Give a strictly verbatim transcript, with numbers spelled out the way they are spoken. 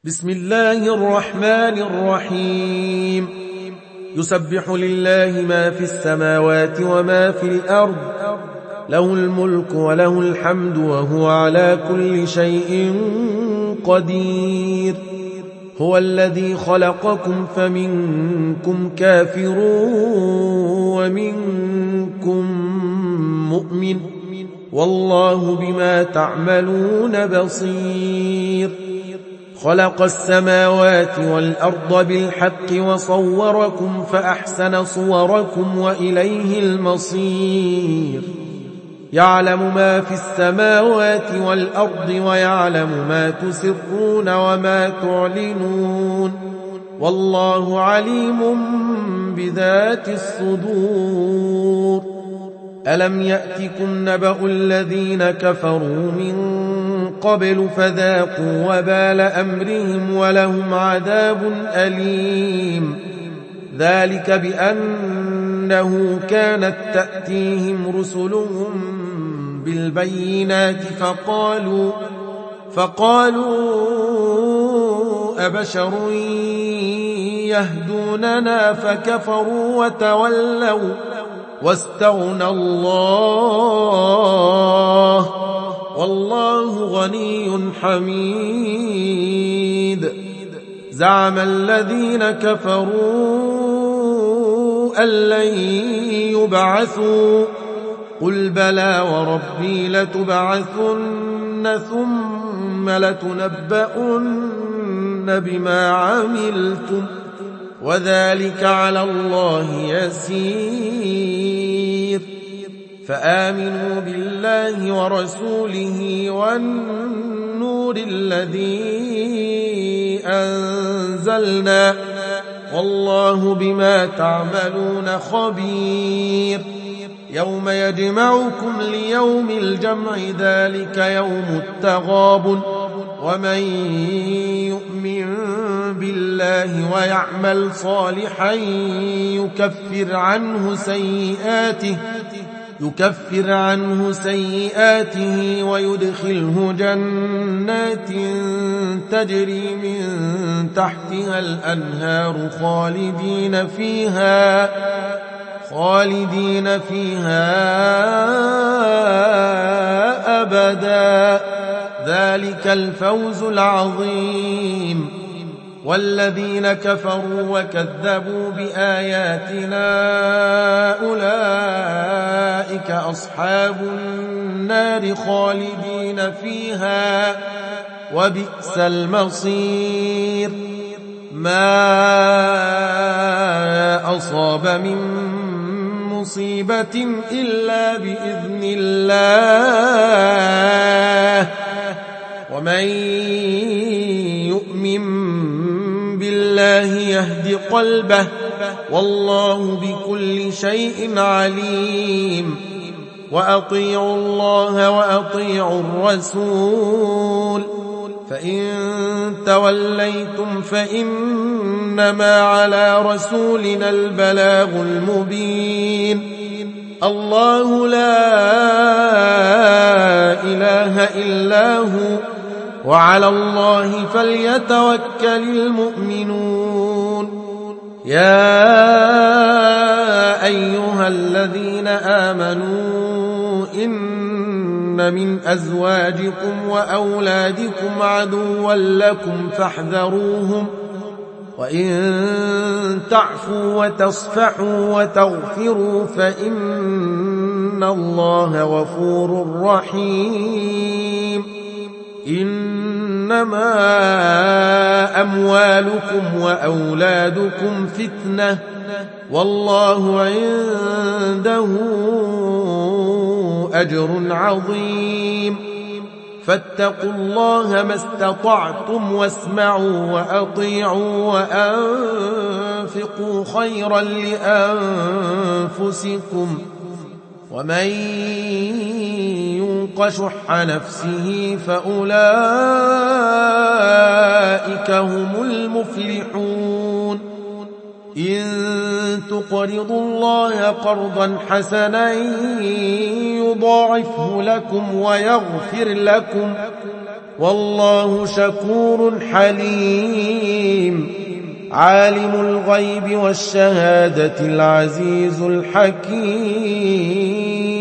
بسم الله الرحمن الرحيم. يسبح لله ما في السماوات وما في الأرض، له الملك وله الحمد وهو على كل شيء قدير. هو الذي خلقكم فمنكم كافر ومنكم مؤمن، والله بما تعملون بصير. خلق السماوات والأرض بالحق وصوركم فأحسن صوركم وإليه المصير. يعلم ما في السماوات والأرض ويعلم ما تسرون وما تعلنون، والله عليم بذات الصدور. ألم يأتكم نبأ الذين كفروا من قبل فذاقوا وبال أمرهم ولهم عذاب أليم. ذلك بأنه كانت تأتيهم رسلهم بالبينات فقالوا فقالوا أبشر يهدوننا فكفروا وتولوا واستغنى الله، والله غني حميد. زعم الذين كفروا أن لن يبعثوا، قل بلى وربي لتبعثن ثم لتنبؤن بما عملتم، وذلك على الله يسير. فآمنوا بالله ورسوله والنور الذي أنزلنا، والله بما تعملون خبير. يوم يجمعكم ليوم الجمع، ذلك يوم التغابن. ومن يؤمن بالله ويعمل صالحا يكفر عنه سيئاته يكفر عنه سيئاته ويدخله جنات تجري من تحتها الأنهار خالدين فيها خالدين فيها أبدا، ذلك الفوز العظيم. والذين كفروا وكذبوا بآياتنا أولئك أصحاب النار خالدين فيها، وبئس المصير. ما أصاب من مصيبة إلا بإذن الله، ومن يؤمن بالله يهد قلبه، والله بكل شيء عليم. وأطيعوا الله وأطيعوا الرسول، فإن توليتم فإنما على رسولنا البلاغ المبين. الله لا إله إلا هو، وعلى الله فليتوكل المؤمنون. يا أيها الذين آمنوا إن من أزواجكم وأولادكم عدوا لكم فاحذروهم، وإن تعفوا وتصفحوا وتغفروا فإن الله غفور رحيم. إنما أموالكم وأولادكم فتنة، والله عنده أجر عظيم. فاتقوا الله ما استطعتم واسمعوا وأطيعوا وأنفقوا خيرا لأنفسكم، ومن يوق شح نفسه فأولئك هم المفلحون. إن تقرضوا الله قرضا حسنا يضاعفه لكم ويغفر لكم والله شكور حليم عالم الغيب والشهادة العزيز الحكيم